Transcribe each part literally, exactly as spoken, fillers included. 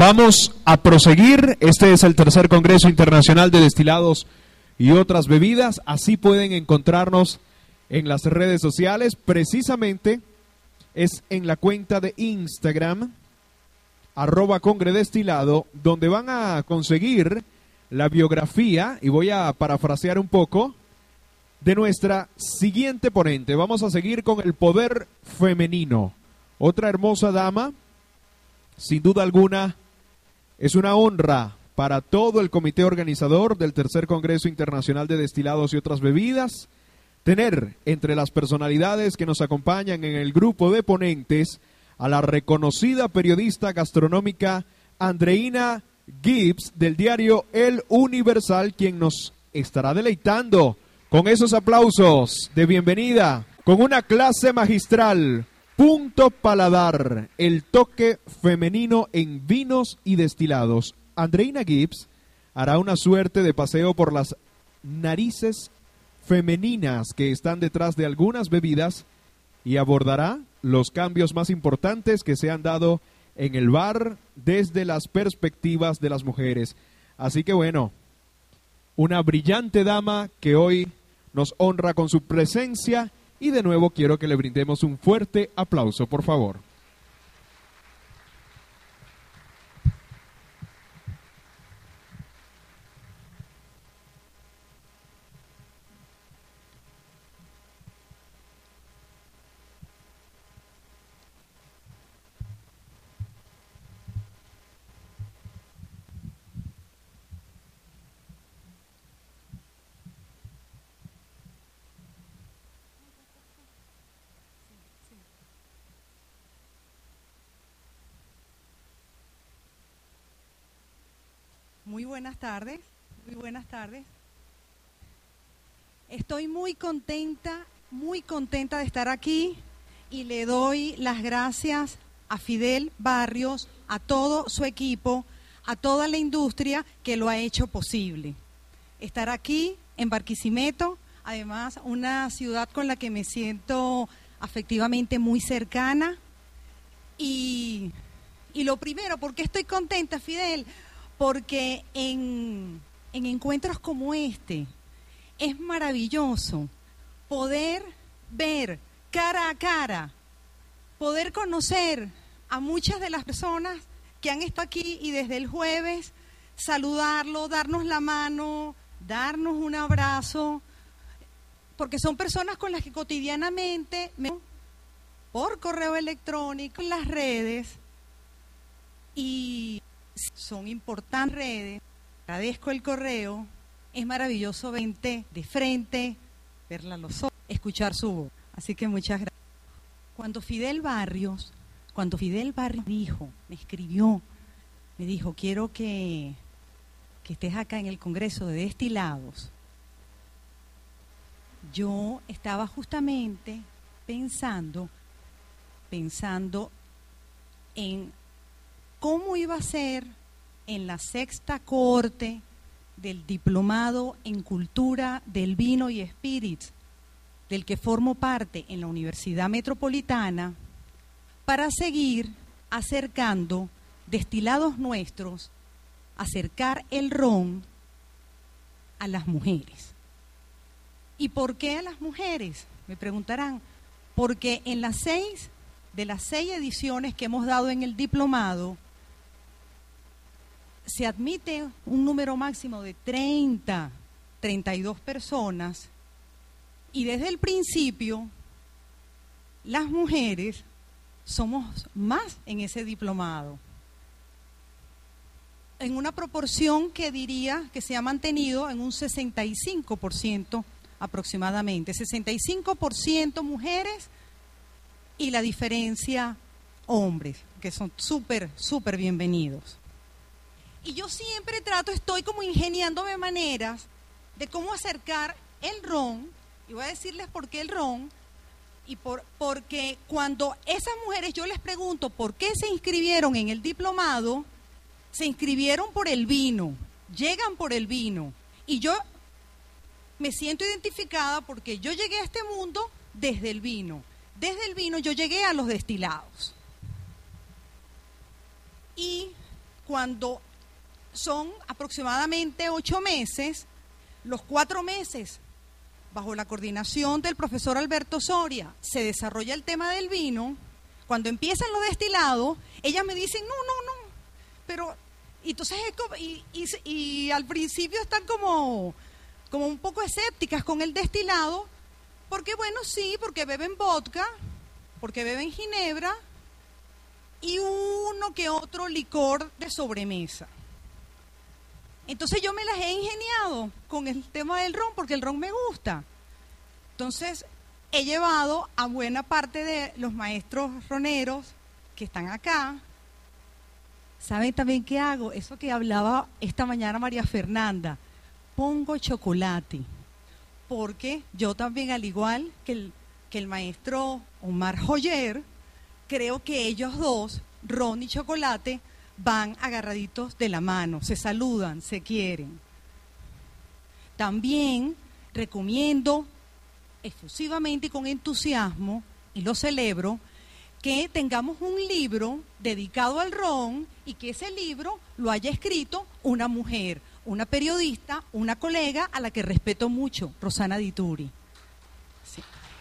Vamos a proseguir. Este es el tercer Congreso Internacional de Destilados y otras bebidas. Así pueden encontrarnos en las redes sociales. Precisamente es en la cuenta de Instagram, arroba congredestilado, donde van a conseguir la biografía, y voy a parafrasear un poco, de nuestra siguiente ponente. Vamos a seguir con el poder femenino. Otra hermosa dama, sin duda alguna, es una honra para todo el comité organizador del tercer Congreso Internacional de Destilados y otras bebidas, tener entre las personalidades que nos acompañan en el grupo de ponentes a la reconocida periodista gastronómica Andreina Gibbs del diario El Universal, quien nos estará deleitando con esos aplausos de bienvenida, con una clase magistral. Punto Paladar, el toque femenino en vinos y destilados. Andreina Gibbs hará una suerte de paseo por las narices femeninas que están detrás de algunas bebidas y abordará los cambios más importantes que se han dado en el bar desde las perspectivas de las mujeres. Así que bueno, una brillante dama que hoy nos honra con su presencia. Y de nuevo quiero que le brindemos un fuerte aplauso, por favor. Muy buenas tardes, muy buenas tardes. Estoy muy contenta, muy contenta de estar aquí y le doy las gracias a Fidel Barrios, a todo su equipo, a toda la industria que lo ha hecho posible. Estar aquí en Barquisimeto, además una ciudad con la que me siento afectivamente muy cercana. Y, y lo primero, ¿por qué estoy contenta, Fidel? Porque en, en encuentros como este es maravilloso poder ver cara a cara, poder conocer a muchas de las personas que han estado aquí y desde el jueves saludarlo, darnos la mano, darnos un abrazo, porque son personas con las que cotidianamente, por correo electrónico, en las redes, y son importantes redes. Agradezco el correo, es maravilloso verte de frente, verla a los ojos, escuchar su voz. Así que muchas gracias. Cuando Fidel Barrios, cuando Fidel Barrios dijo, me escribió, me dijo, quiero que, que estés acá en el Congreso de Destilados, yo estaba justamente pensando, pensando en cómo iba a ser en la sexta corte del diplomado en cultura del vino y spirits, del que formo parte en la Universidad Metropolitana, para seguir acercando destilados nuestros, acercar el ron a las mujeres. ¿Y por qué a las mujeres? Me preguntarán. Porque en las seis, de las seis ediciones que hemos dado en el diplomado, se admite un número máximo de treinta, treinta y dos personas, y desde el principio las mujeres somos más en ese diplomado, en una proporción que diría que se ha mantenido en un sesenta y cinco por ciento aproximadamente, sesenta y cinco por ciento mujeres y la diferencia hombres, que son súper, súper bienvenidos. Y yo siempre trato, estoy como ingeniándome maneras de cómo acercar el ron, y voy a decirles por qué el ron, y por, porque cuando esas mujeres yo les pregunto por qué se inscribieron en el diplomado, se inscribieron por el vino, llegan por el vino, y yo me siento identificada porque yo llegué a este mundo desde el vino, desde el vino yo llegué a los destilados. Y cuando son aproximadamente ocho meses, los cuatro meses, bajo la coordinación del profesor Alberto Soria, se desarrolla el tema del vino. Cuando empiezan los destilados, ellas me dicen, no, no, no, pero, y entonces, y, y, y al principio están como, como un poco escépticas con el destilado, porque bueno, sí, porque beben vodka, porque beben ginebra, y uno que otro licor de sobremesa. Entonces yo me las he ingeniado con el tema del ron, porque el ron me gusta. Entonces he llevado a buena parte de los maestros roneros que están acá. ¿Saben también qué hago? Eso que hablaba esta mañana María Fernanda. Pongo chocolate, porque yo también, al igual que el, que el maestro Omar Joyer, creo que ellos dos, ron y chocolate, van agarraditos de la mano, se saludan, se quieren. También recomiendo efusivamente y con entusiasmo, y lo celebro, que tengamos un libro dedicado al ron y que ese libro lo haya escrito una mujer, una periodista, una colega a la que respeto mucho, Rosana Di Turi. Sí.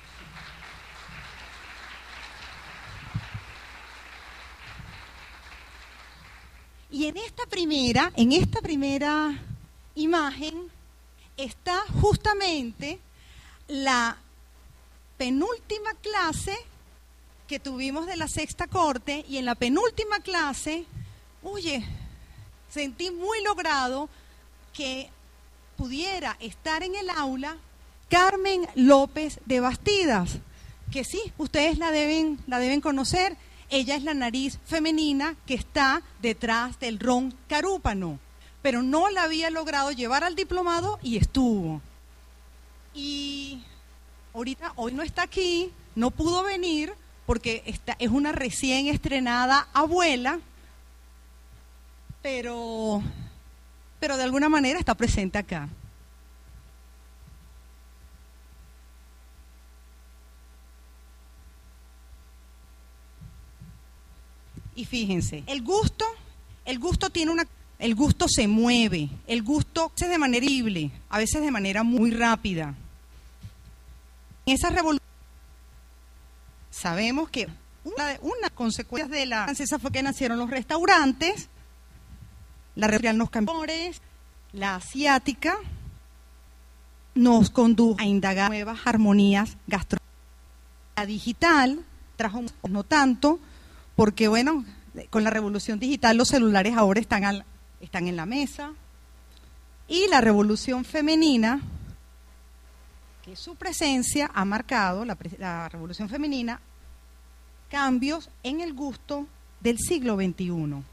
Y en esta primera, en esta primera imagen está justamente la penúltima clase que tuvimos de la sexta corte, y en la penúltima clase, oye, sentí muy logrado que pudiera estar en el aula Carmen López de Bastidas, que sí, ustedes la deben, la deben conocer. Ella es la nariz femenina que está detrás del ron Carúpano, pero no la había logrado llevar al diplomado y estuvo. Y ahorita, hoy no está aquí, no pudo venir porque está, es una recién estrenada abuela, pero, pero de alguna manera está presente acá. Y fíjense, el gusto, el gusto tiene una, el gusto se mueve, el gusto se de manera libre, a veces de manera muy rápida. En esa revolución sabemos que una, una consecuencia de la francesa fue que nacieron los restaurantes, la revolución nos cambió, la asiática nos condujo a indagar nuevas armonías gastronómicas. La digital trajo no tanto, porque bueno, con la revolución digital los celulares ahora están, al, están en la mesa, y la revolución femenina, que su presencia ha marcado, la, la revolución femenina, cambios en el gusto del siglo veintiuno.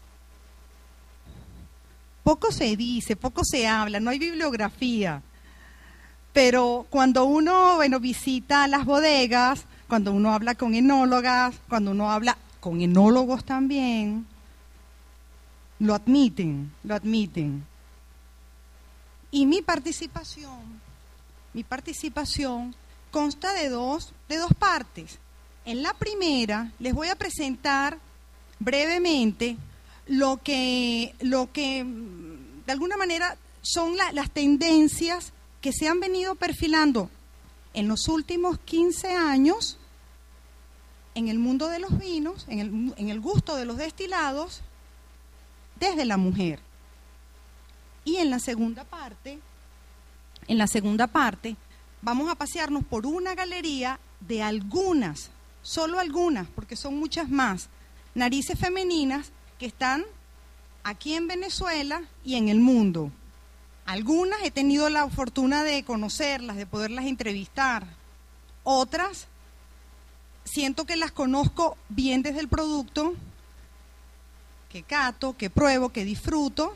Poco se dice, poco se habla, no hay bibliografía, pero cuando uno, bueno, visita las bodegas, cuando uno habla con enólogas, cuando uno habla con enólogos también, lo admiten, lo admiten. Y mi participación, mi participación consta de dos, de dos partes. En la primera les voy a presentar brevemente lo que, lo que de alguna manera son la, las tendencias que se han venido perfilando en los últimos quince años en el mundo de los vinos, en el, en el gusto de los destilados, desde la mujer. Y en la segunda parte, en la segunda parte, vamos a pasearnos por una galería de algunas, solo algunas, porque son muchas más, narices femeninas que están aquí en Venezuela y en el mundo. Algunas he tenido la fortuna de conocerlas, de poderlas entrevistar. Otras siento que las conozco bien desde el producto, que cato, que pruebo, que disfruto,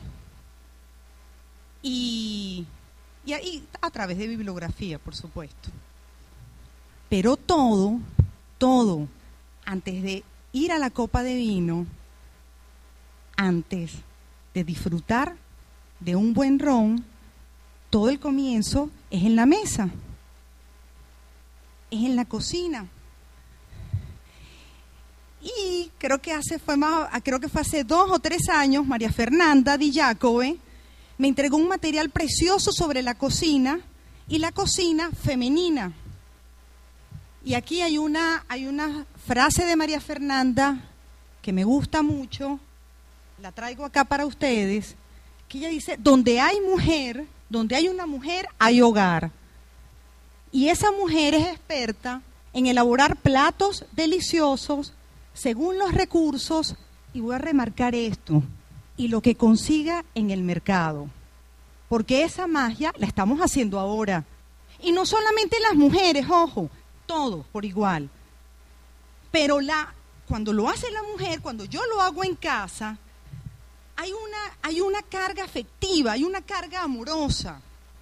y, y, y a través de bibliografía, por supuesto. Pero todo, todo, antes de ir a la copa de vino, antes de disfrutar de un buen ron, todo el comienzo es en la mesa, es en la cocina. Y aquí, creo que hace fue más, creo que fue hace dos o tres años, María Fernanda Di Giacove me entregó un material precioso sobre la cocina y la cocina femenina. Y aquí hay una, hay una frase de María Fernanda que me gusta mucho, la traigo acá para ustedes, que ella dice, donde hay mujer, donde hay una mujer, hay hogar. Y esa mujer es experta en elaborar platos deliciosos según los recursos, y voy a remarcar esto, y lo que consiga en el mercado. Porque esa magia la estamos haciendo ahora. Y no solamente las mujeres, ojo, todos por igual. Pero la, cuando lo hace la mujer, cuando yo lo hago en casa, hay una, hay una carga afectiva, hay una carga amorosa.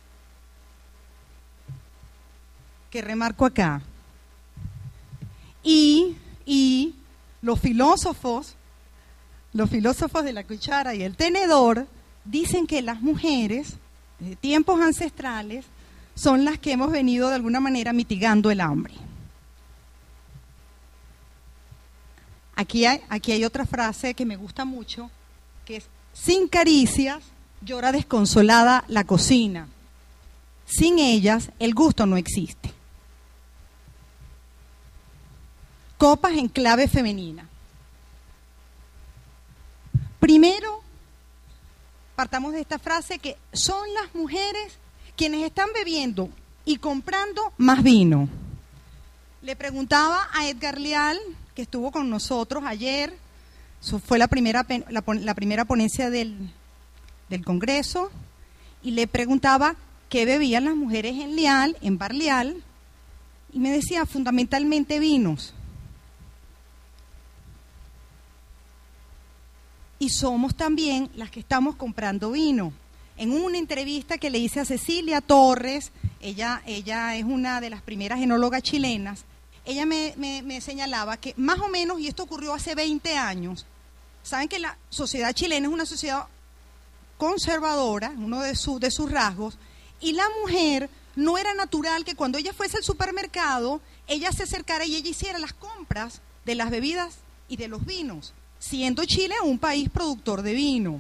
Que remarco acá. Y, y los filósofos, los filósofos de la cuchara y el tenedor, dicen que las mujeres, de tiempos ancestrales, son las que hemos venido de alguna manera mitigando el hambre. Aquí hay, aquí hay otra frase que me gusta mucho, que es, sin caricias llora desconsolada la cocina. Sin ellas el gusto no existe. Copas en clave femenina. Primero, partamos de esta frase que son las mujeres quienes están bebiendo y comprando más vino. Le preguntaba a Edgar Leal, que estuvo con nosotros ayer, eso fue la primera, la, la primera ponencia del, del Congreso, y le preguntaba qué bebían las mujeres en Leal, en Bar Leal, y me decía fundamentalmente vinos. Y somos también las que estamos comprando vino. En una entrevista que le hice a Cecilia Torres, ella, ella es una de las primeras enólogas chilenas, ella me, me, me señalaba que más o menos, y esto ocurrió hace veinte años, saben que la sociedad chilena es una sociedad conservadora, uno de, su, de sus rasgos, y la mujer no era natural que cuando ella fuese al supermercado, ella se acercara y ella hiciera las compras de las bebidas y de los vinos, siendo Chile un país productor de vino.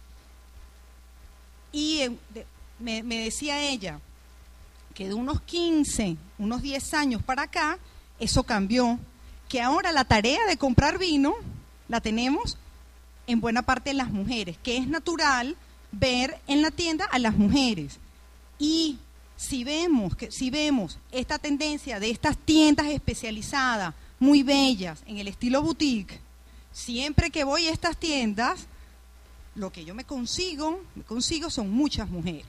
Y eh, de, me, me decía ella que de unos quince, unos diez años para acá, eso cambió, que ahora la tarea de comprar vino la tenemos en buena parte de las mujeres, que es natural ver en la tienda a las mujeres. Y si vemos, que, si vemos esta tendencia de estas tiendas especializadas, muy bellas, en el estilo boutique, siempre que voy a estas tiendas, lo que yo me consigo, me consigo son muchas mujeres.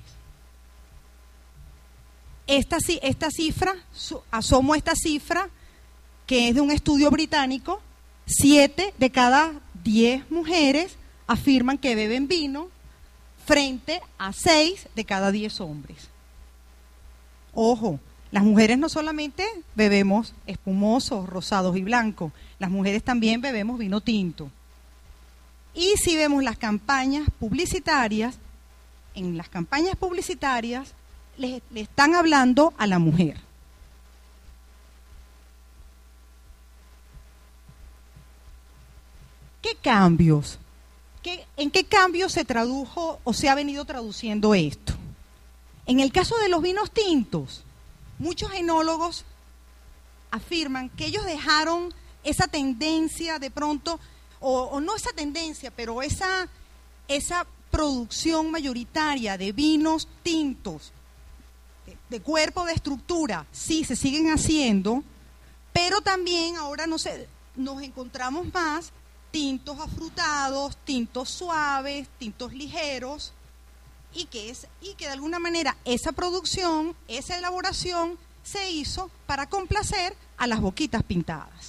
Esta, esta cifra, asomo esta cifra, que es de un estudio británico, siete de cada diez mujeres afirman que beben vino, frente a seis de cada diez hombres. Ojo, las mujeres no solamente bebemos espumosos, rosados y blancos, las mujeres también bebemos vino tinto. Y si vemos las campañas publicitarias, en las campañas publicitarias le, le están hablando a la mujer. ¿Qué cambios? ¿Qué, ¿En qué cambios se tradujo o se ha venido traduciendo esto? En el caso de los vinos tintos, muchos enólogos afirman que ellos dejaron esa tendencia de pronto, o, o no esa tendencia, pero esa, esa producción mayoritaria de vinos tintos, de, de cuerpo, de estructura, sí, se siguen haciendo, pero también ahora no sé, nos encontramos más tintos afrutados, tintos suaves, tintos ligeros, y que, es, y que de alguna manera esa producción, esa elaboración se hizo para complacer a las boquitas pintadas.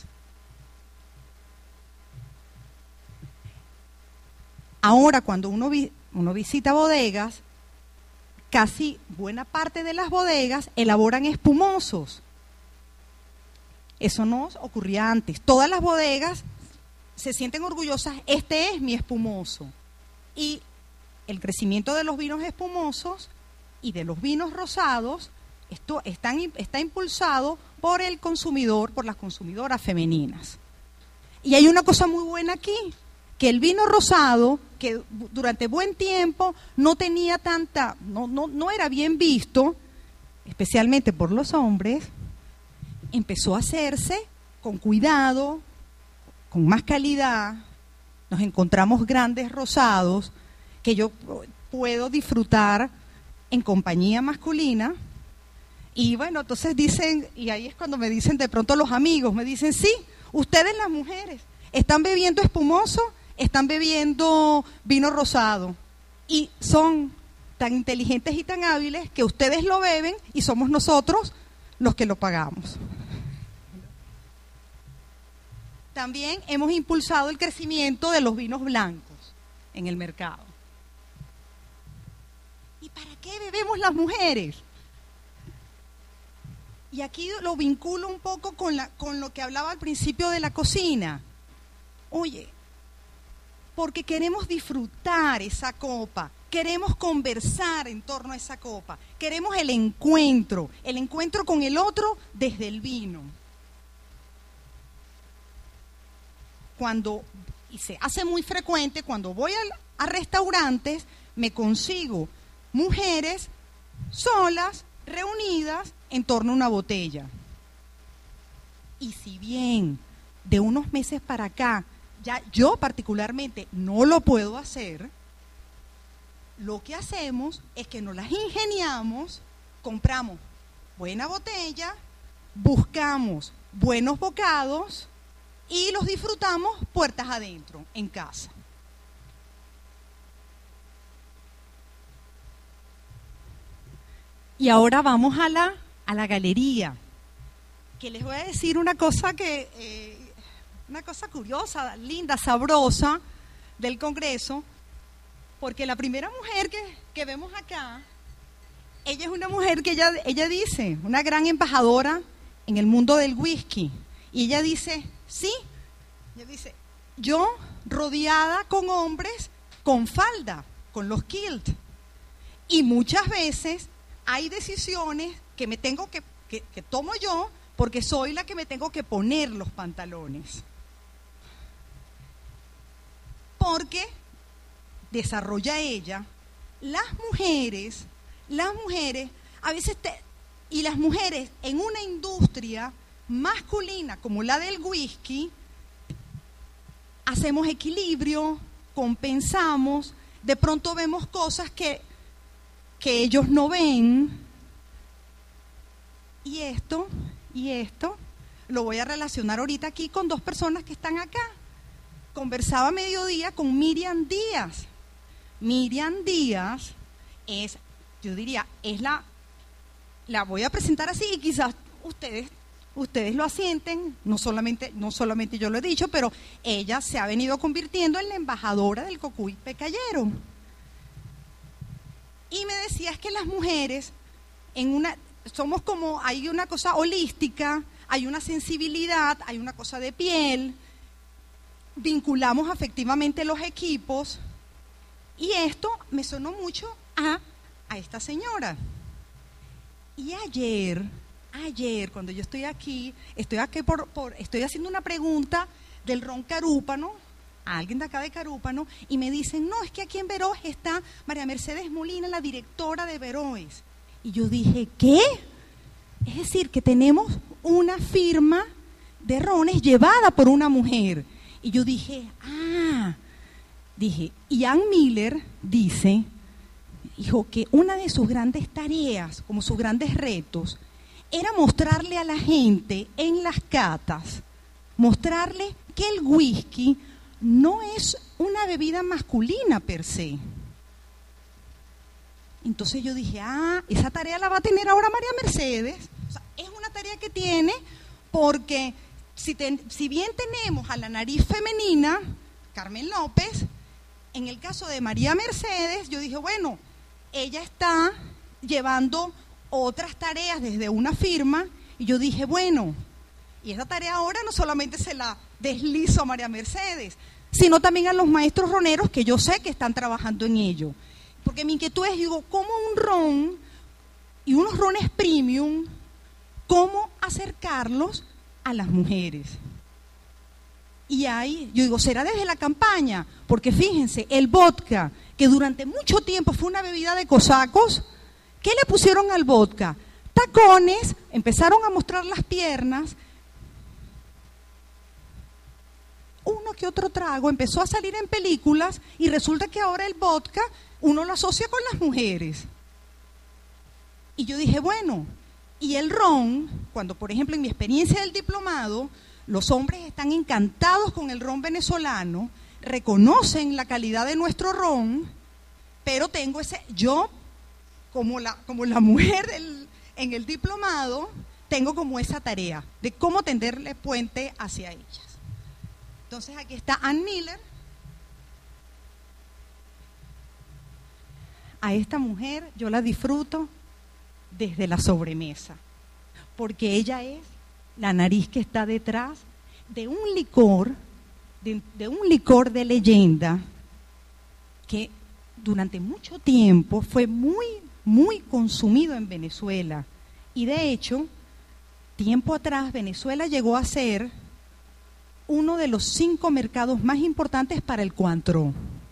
Ahora, cuando uno, vi, uno visita bodegas, casi buena parte de las bodegas elaboran espumosos. Eso no ocurría antes. Todas las bodegas se sienten orgullosas, este es mi espumoso. Y el crecimiento de los vinos espumosos y de los vinos rosados, esto están, está impulsado por el consumidor, por las consumidoras femeninas. Y hay una cosa muy buena aquí, que el vino rosado, que durante buen tiempo no tenía tanta, no, no, no era bien visto, especialmente por los hombres, empezó a hacerse con cuidado, con más calidad. Nos encontramos grandes rosados que yo puedo disfrutar en compañía masculina. Y bueno, entonces dicen, y ahí es cuando me dicen de pronto los amigos, me dicen, sí, ustedes las mujeres están bebiendo espumoso, están bebiendo vino rosado y son tan inteligentes y tan hábiles que ustedes lo beben y somos nosotros los que lo pagamos. También hemos impulsado el crecimiento de los vinos blancos en el mercado. ¿Y para qué bebemos las mujeres? Y aquí lo vinculo un poco con, la, con lo que hablaba al principio de la cocina. Oye, porque queremos disfrutar esa copa, queremos conversar en torno a esa copa, queremos el encuentro, el encuentro con el otro desde el vino. Cuando, y se hace muy frecuente, cuando voy a, a restaurantes, me consigo mujeres solas, reunidas en torno a una botella. Y si bien de unos meses para acá, ya yo particularmente no lo puedo hacer, lo que hacemos es que nos las ingeniamos, compramos buena botella, buscamos buenos bocados y los disfrutamos puertas adentro, en casa. Y ahora vamos a la, a la galería, que les voy a decir una cosa que, eh, una cosa curiosa, linda, sabrosa del Congreso, porque la primera mujer que, que vemos acá, ella es una mujer que ella, ella dice, una gran embajadora en el mundo del whisky, y ella dice, sí, ella dice, yo rodeada con hombres con falda, con los kilt, y muchas veces hay decisiones que me tengo que, que, que tomo yo porque soy la que me tengo que poner los pantalones. Porque desarrolla ella, las mujeres, las mujeres, a veces, te, y las mujeres en una industria masculina como la del whisky, hacemos equilibrio, compensamos, de pronto vemos cosas que que ellos no ven, y esto, y esto, lo voy a relacionar ahorita aquí con dos personas que están acá. Conversaba a mediodía con Miriam Díaz. Miriam Díaz es, yo diría, es la, la voy a presentar así y quizás ustedes, ustedes lo asienten, no solamente, no solamente yo lo he dicho, pero ella se ha venido convirtiendo en la embajadora del Cocuy Pecayero. Y me decía, es que las mujeres, en una, somos como, hay una cosa holística, hay una sensibilidad, hay una cosa de piel, vinculamos afectivamente los equipos, y esto me sonó mucho a, a esta señora. Y ayer, ayer, cuando yo estoy aquí, estoy aquí por, por estoy haciendo una pregunta del ron Carúpano, a alguien de acá de Carúpano, y me dicen, no, es que aquí en Veroes está María Mercedes Molina, la directora de Veroes. Y yo dije, ¿qué? Es decir, que tenemos una firma de rones llevada por una mujer. Y yo dije, ah, dije, Ian Miller dice, dijo que una de sus grandes tareas, como sus grandes retos, era mostrarle a la gente en las catas, mostrarle que el whisky no es una bebida masculina per se. Entonces yo dije, ah, esa tarea la va a tener ahora María Mercedes. O sea, es una tarea que tiene porque si, ten, si bien tenemos a la nariz femenina, Carmen López, en el caso de María Mercedes, yo dije, bueno, ella está llevando otras tareas desde una firma, y yo dije, bueno, y esa tarea ahora no solamente se la deslizo a María Mercedes, sino también a los maestros roneros que yo sé que están trabajando en ello. Porque mi inquietud es, digo, ¿cómo un ron y unos rones premium, cómo acercarlos a las mujeres? Y ahí, yo digo, ¿será desde la campaña? Porque fíjense, el vodka, que durante mucho tiempo fue una bebida de cosacos, ¿qué le pusieron al vodka? Tacones, empezaron a mostrar las piernas, uno que otro trago, empezó a salir en películas y resulta que ahora el vodka uno lo asocia con las mujeres. Y yo dije, bueno, y el ron, cuando por ejemplo en mi experiencia del diplomado, los hombres están encantados con el ron venezolano, reconocen la calidad de nuestro ron, pero tengo ese, yo como la, como la mujer del, en el diplomado, tengo como esa tarea de cómo tenderle puente hacia ellas. Entonces aquí está Ann Miller. A esta mujer yo la disfruto desde la sobremesa, porque ella es la nariz que está detrás de un licor, de, de un licor de leyenda que durante mucho tiempo fue muy, muy consumido en Venezuela. Y de hecho, tiempo atrás Venezuela llegó a ser uno de los cinco mercados más importantes para el Cointreau.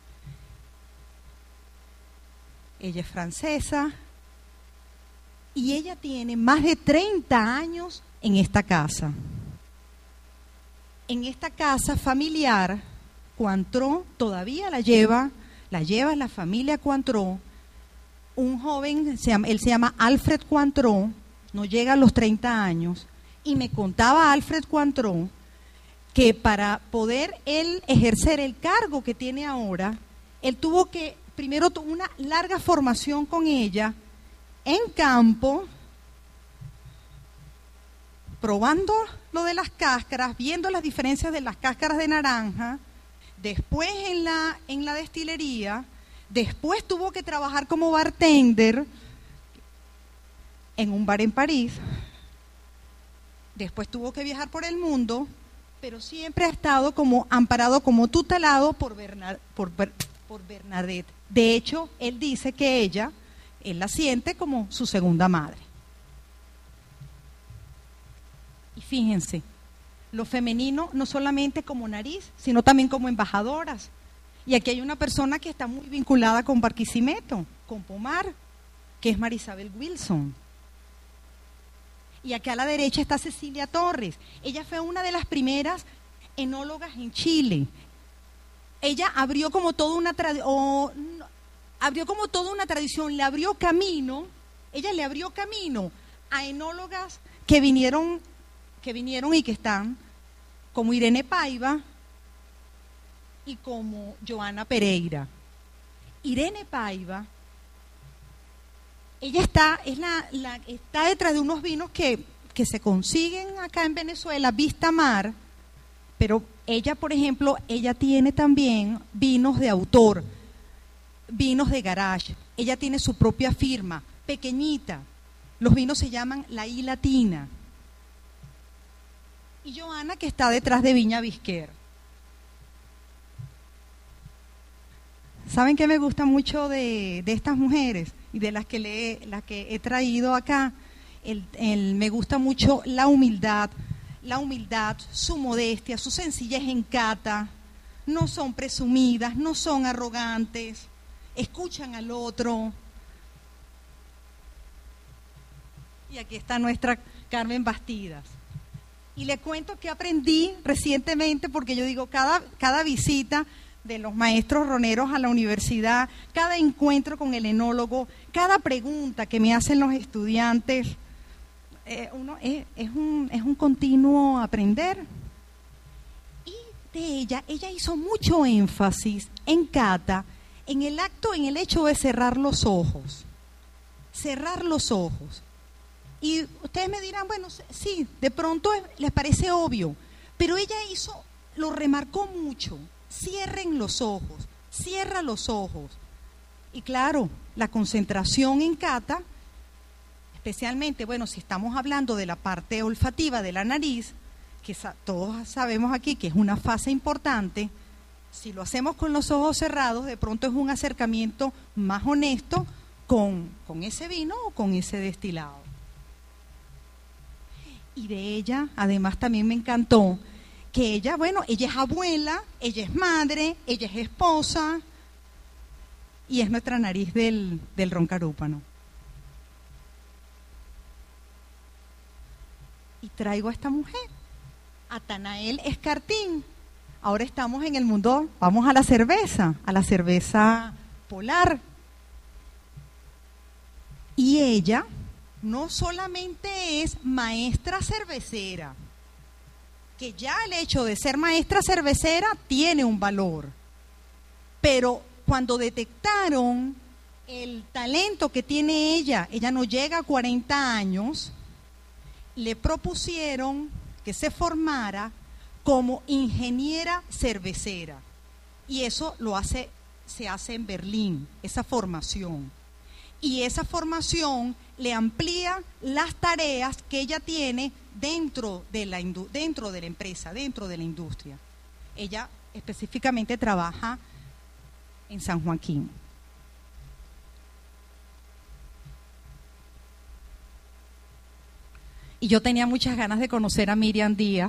Ella es francesa y ella tiene más de treinta años en esta casa. En esta casa familiar, Cointreau todavía la lleva, la lleva la familia Cointreau. Un joven, se llama, él se llama Alfred Cointreau, no llega a los treinta años, y me contaba Alfred Cointreau que para poder él ejercer el cargo que tiene ahora, él tuvo que, primero tuvo una larga formación con ella, en campo, probando lo de las cáscaras, viendo las diferencias de las cáscaras de naranja, después en la, en la destilería, después tuvo que trabajar como bartender en un bar en París, después tuvo que viajar por el mundo, pero siempre ha estado como amparado, como tutelado por, Bernard, por, por Bernadette. De hecho, él dice que ella, él la siente como su segunda madre. Y fíjense, lo femenino no solamente como nariz, sino también como embajadoras. Y aquí hay una persona que está muy vinculada con Barquisimeto, con Pomar, que es Marisabel Wilson. Y aquí a la derecha está Cecilia Torres. Ella fue una de las primeras enólogas en Chile. Ella abrió como toda una tradición, abrió como toda una tradición, le abrió camino, ella le abrió camino a enólogas que vinieron, que vinieron y que están, como Irene Paiva y como Joana Pereira. Irene Paiva, ella está, es la, la, está detrás de unos vinos que, que se consiguen acá en Venezuela, Vista Mar, pero ella, por ejemplo, ella tiene también vinos de autor, vinos de garage. Ella tiene su propia firma, pequeñita. Los vinos se llaman La I Latina. Y Joana, que está detrás de Viña Bisquer. ¿Saben qué me gusta mucho de, de estas mujeres y de las que, le, las que he traído acá? El, el, me gusta mucho la humildad, la humildad, su modestia, su sencillez en cata. No son presumidas, no son arrogantes, escuchan al otro. Y aquí está nuestra Carmen Bastidas. Y le cuento que aprendí recientemente, porque yo digo, cada, cada visita de los maestros roneros a la universidad, cada encuentro con el enólogo, cada pregunta que me hacen los estudiantes, eh, uno es, es, un, es un continuo aprender. Y de ella, ella hizo mucho énfasis en cata, en el acto, en el hecho de cerrar los ojos, cerrar los ojos. Y ustedes me dirán, bueno, sí, de pronto les parece obvio, pero ella hizo, lo remarcó mucho. Cierren los ojos, cierra los ojos. Y claro, la concentración en cata, especialmente, bueno, si estamos hablando de la parte olfativa de la nariz, que sa- todos sabemos aquí que es una fase importante, si lo hacemos con los ojos cerrados, de pronto es un acercamiento más honesto con, con ese vino o con ese destilado. Y de ella, además, también me encantó que ella, bueno, ella es abuela, ella es madre, ella es esposa y es nuestra nariz del, del roncarúpano. Y traigo a esta mujer, Atanael Escartín. Ahora estamos en el mundo, vamos a la cerveza, a la cerveza Polar. Y ella no solamente es maestra cervecera, que ya el hecho de ser maestra cervecera tiene un valor, pero cuando detectaron el talento que tiene ella, ella no llega a cuarenta años, le propusieron que se formara como ingeniera cervecera. Y eso lo hace, se hace en Berlín, esa formación. Y esa formación le amplía las tareas que ella tiene dentro de la, dentro de la empresa, dentro de la industria. Ella específicamente trabaja en San Joaquín. Y yo tenía muchas ganas de conocer a Miriam Díaz.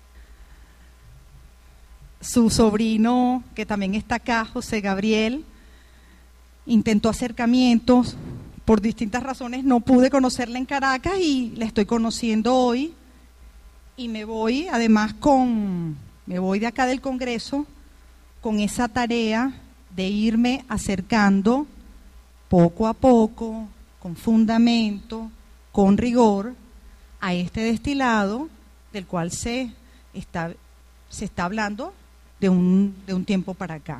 Su sobrino, que también está acá, José Gabriel, intentó acercamientos. Por distintas razones no pude conocerla en Caracas y la estoy conociendo hoy. Y me voy, además, con, me voy de acá del Congreso con esa tarea de irme acercando poco a poco, con fundamento, con rigor, a este destilado del cual se está, se está hablando de un, de un tiempo para acá.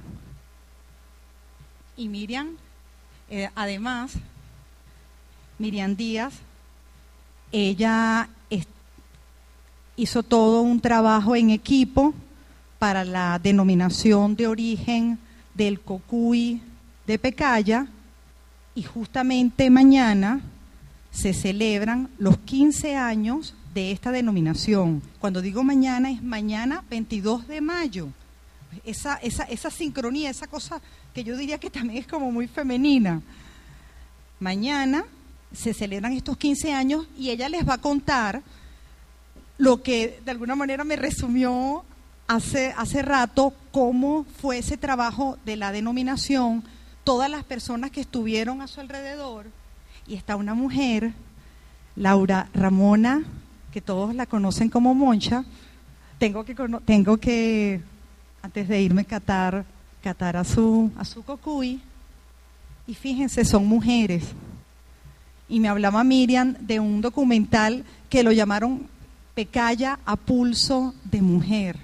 Y Miriam, eh, además, Miriam Díaz, ella es, hizo todo un trabajo en equipo para la denominación de origen del Cocuy de Pacaya, y justamente mañana se celebran los quince años de esta denominación. Cuando digo mañana, es mañana veintidós de mayo. Esa, esa, esa sincronía, esa cosa que yo diría que también es como muy femenina. Mañana se celebran estos quince años y ella les va a contar lo que de alguna manera me resumió hace, hace rato, cómo fue ese trabajo de la denominación, todas las personas que estuvieron a su alrededor. Y está una mujer, Laura Ramona, que todos la conocen como Moncha. Tengo que, tengo que antes de irme, catar, catar a su, a su cocuy. Y fíjense, son mujeres. Y me hablaba Miriam de un documental que lo llamaron Pacaya a pulso de mujer.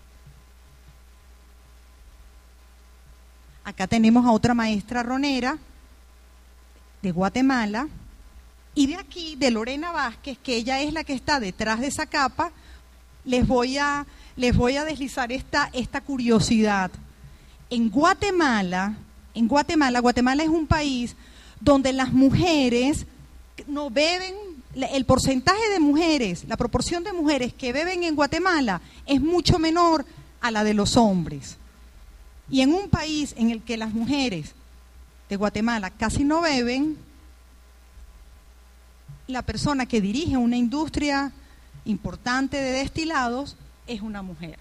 Acá tenemos a otra maestra ronera de Guatemala, y de aquí, de Lorena Vázquez, que ella es la que está detrás de esa capa, les voy a, les voy a deslizar esta, esta curiosidad. En Guatemala, en Guatemala, Guatemala es un país donde las mujeres no beben, el porcentaje de mujeres, la proporción de mujeres que beben en Guatemala es mucho menor a la de los hombres. Y en un país en el que las mujeres de Guatemala casi no beben, la persona que dirige una industria importante de destilados es una mujer.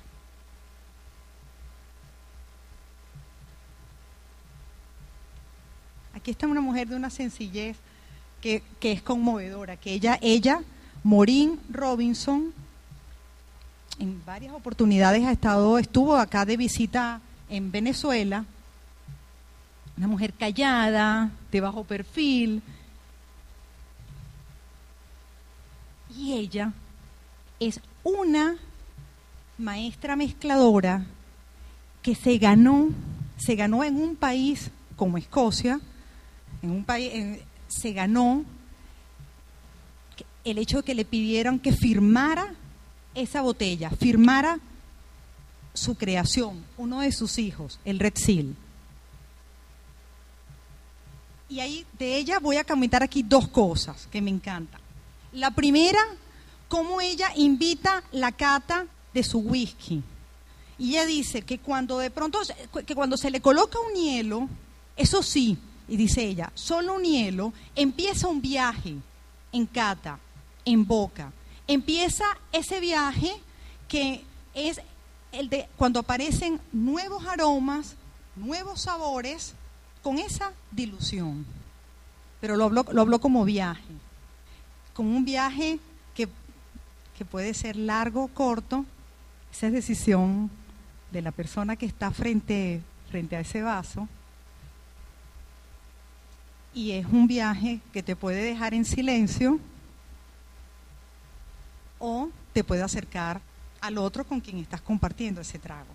Aquí está una mujer de una sencillez que, que es conmovedora, que ella, ella, Maureen Robinson, en varias oportunidades ha estado, estuvo acá de visita en Venezuela. Una mujer callada, de bajo perfil. Y ella es una maestra mezcladora que se ganó, se ganó en un país como Escocia, en un país, en, se ganó el hecho de que le pidieran que firmara esa botella, firmara su creación, uno de sus hijos, el Red Seal. Y ahí de ella voy a comentar aquí dos cosas que me encantan. La primera, cómo ella invita la cata de su whisky. Y ella dice que cuando de pronto, que cuando se le coloca un hielo, eso sí, y dice ella, solo un hielo, empieza un viaje en cata, en boca. Empieza ese viaje que es el de cuando aparecen nuevos aromas, nuevos sabores, con esa dilución. Pero lo hablo, lo hablo como viaje, como un viaje que, que puede ser largo o corto. Esa es decisión de la persona que está frente, frente a ese vaso. Y es un viaje que te puede dejar en silencio o te puede acercar al otro con quien estás compartiendo ese trago.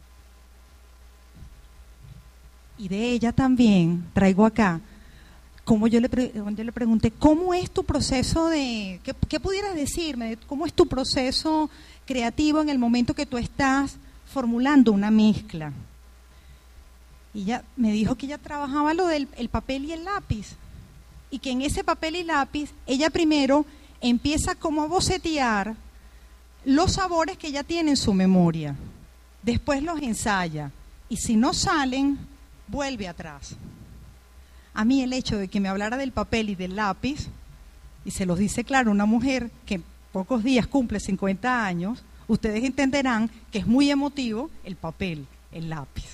Y de ella también traigo acá, como yo le, pre yo le pregunté, ¿cómo es tu proceso de, qué, qué pudieras decirme, cómo es tu proceso creativo en el momento que tú estás formulando una mezcla? Y ella me dijo que ella trabajaba lo del el papel y el lápiz, y que en ese papel y lápiz ella primero empieza como a bocetear los sabores que ella tiene en su memoria, después los ensaya, y si no salen, vuelve atrás. A mí el hecho de que me hablara del papel y del lápiz, y se los dice claro una mujer que en pocos días cumple cincuenta años, ustedes entenderán que es muy emotivo el papel, el lápiz.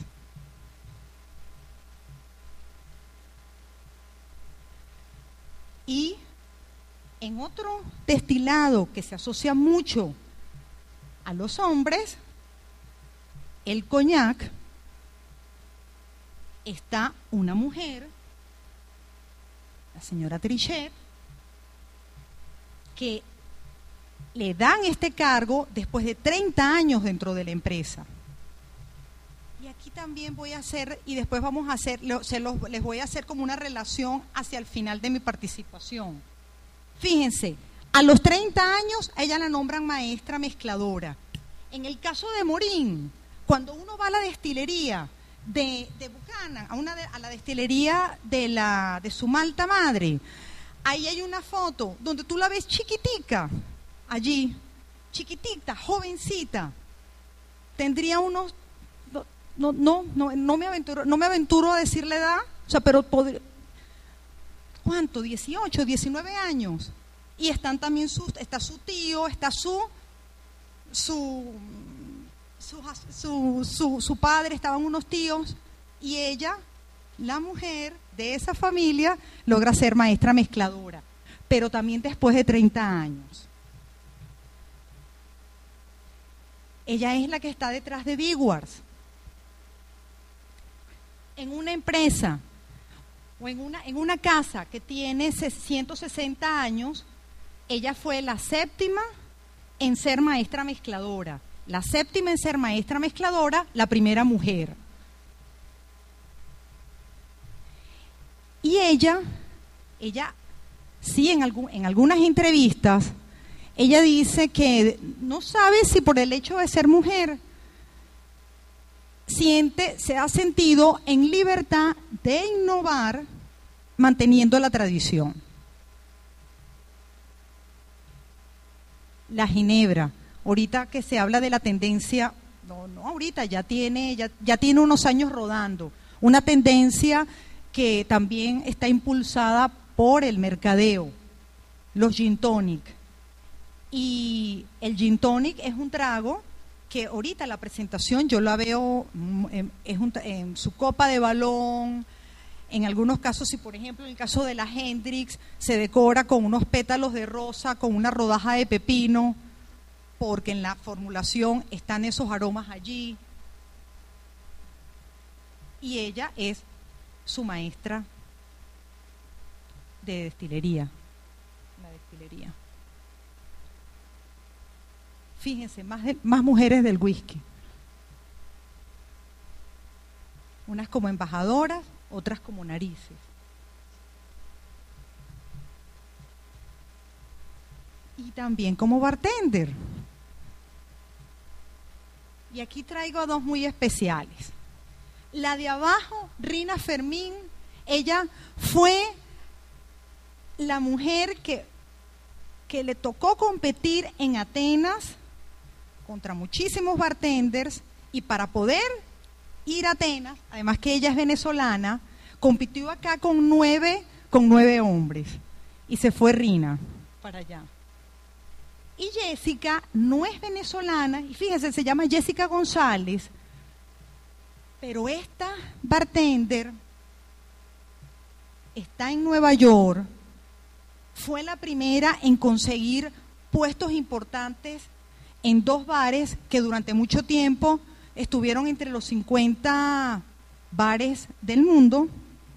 Y en otro destilado que se asocia mucho a los hombres, el coñac, está una mujer, la señora Trichet, que le dan este cargo después de treinta años dentro de la empresa. Y aquí también voy a hacer, y después vamos a hacer, se los, les voy a hacer como una relación hacia el final de mi participación. Fíjense, a los treinta años a ella la nombran maestra mezcladora. En el caso de Morín, cuando uno va a la destilería de, de Buchanan, a, una de, a la destilería de, la, de su malta madre, ahí hay una foto donde tú la ves chiquitica, allí, chiquitita, jovencita, tendría unos... No, no, no, no me aventuro, no me aventuro a decir la edad, o sea, pero podría, ¿cuánto? dieciocho, diecinueve años. Y están también sus, está su tío, está su, su, su, su, su, su padre, estaban unos tíos, y ella, la mujer de esa familia, logra ser maestra mezcladora, pero también después de treinta años. Ella es la que está detrás de Dewars. En una empresa o en una, en una casa que tiene ciento sesenta años, ella fue la séptima en ser maestra mezcladora, la séptima en ser maestra mezcladora, la primera mujer. Y ella, ella sí en, algún, en algunas entrevistas, ella dice que no sabe si por el hecho de ser mujer, siente, se ha sentido en libertad de innovar manteniendo la tradición. La ginebra, ahorita que se habla de la tendencia, no, no ahorita, ya tiene, ya, ya tiene unos años rodando, una tendencia que también está impulsada por el mercadeo, los gin tonic. Y el gin tonic es un trago que ahorita la presentación yo la veo en, en, en su copa de balón, en algunos casos, si por ejemplo en el caso de la Hendrix se decora con unos pétalos de rosa, con una rodaja de pepino, porque en la formulación están esos aromas allí. Y ella es su maestra de destilería, la destilería. Fíjense, más, de, más mujeres del whisky. Unas como embajadoras, otras como narices. Y también como bartender. Y aquí traigo a dos muy especiales. La de abajo, Rina Fermín, ella fue la mujer que, que le tocó competir en Atenas contra muchísimos bartenders, y para poder ir a Atenas, además que ella es venezolana, compitió acá con nueve, con nueve hombres, y se fue Rina para allá. Y Jessica no es venezolana, y fíjense, se llama Jessica González, pero esta bartender está en Nueva York, fue la primera en conseguir puestos importantes en dos bares que durante mucho tiempo estuvieron entre los cincuenta bares del mundo.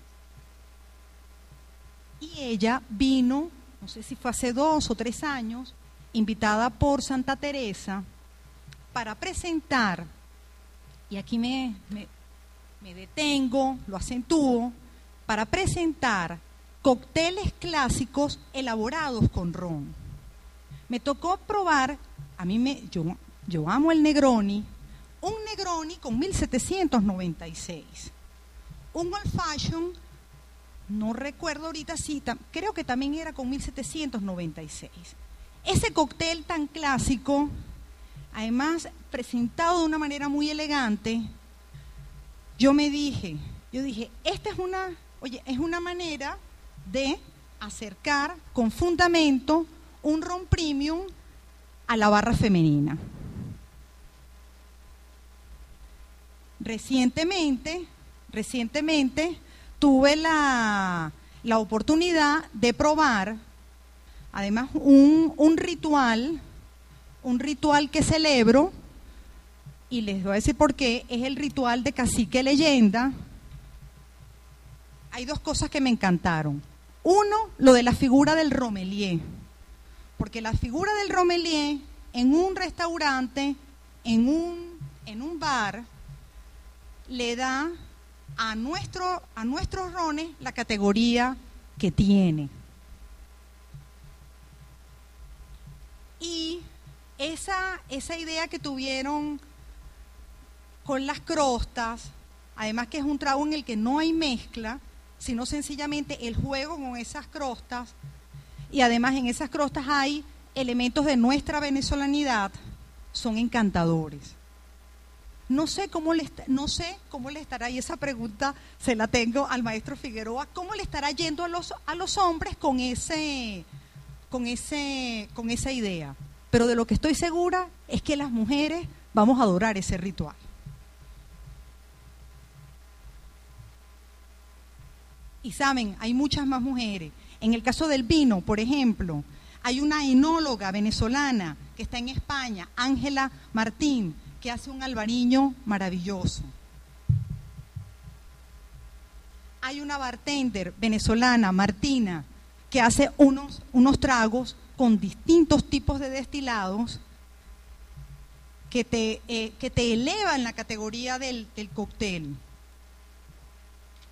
Y ella vino, no sé si fue hace dos o tres años, invitada por Santa Teresa para presentar, y aquí me, me, me detengo, lo acentúo, para presentar cócteles clásicos elaborados con ron. Me tocó probar, a mí me, yo, yo amo el Negroni, un Negroni con mil setecientos noventa y seis, un Old Fashion, no recuerdo ahorita si, creo que también era con mil setecientos noventa y seis. Ese cóctel tan clásico, además presentado de una manera muy elegante, yo me dije, yo dije, esta es una, oye, es una manera de acercar con fundamento un ron premium a la barra femenina. Recientemente, recientemente tuve la, la oportunidad de probar, además, un, un ritual, un ritual que celebro, y les voy a decir por qué, es el ritual de Cacique Leyenda. Hay dos cosas que me encantaron. Uno, lo de la figura del Romelier, porque la figura del Romelier en un restaurante, en un, en un bar, le da a, nuestro, a nuestros rones la categoría que tiene. Y esa, esa idea que tuvieron con las crostas, además que es un trago en el que no hay mezcla, sino sencillamente el juego con esas crostas, y además en esas crostas hay elementos de nuestra venezolanidad, son encantadores. No sé cómo le, no sé cómo le estará, y esa pregunta se la tengo al maestro Figueroa, cómo le estará yendo a los, a los hombres con ese, con ese, con esa idea. Pero de lo que estoy segura es que las mujeres vamos a adorar ese ritual. Y saben, hay muchas más mujeres. En el caso del vino, por ejemplo, hay una enóloga venezolana que está en España, Ángela Martín, que hace un albariño maravilloso. Hay una bartender venezolana, Martina, que hace unos, unos tragos con distintos tipos de destilados que te, eh, que te elevan la categoría del, del cóctel.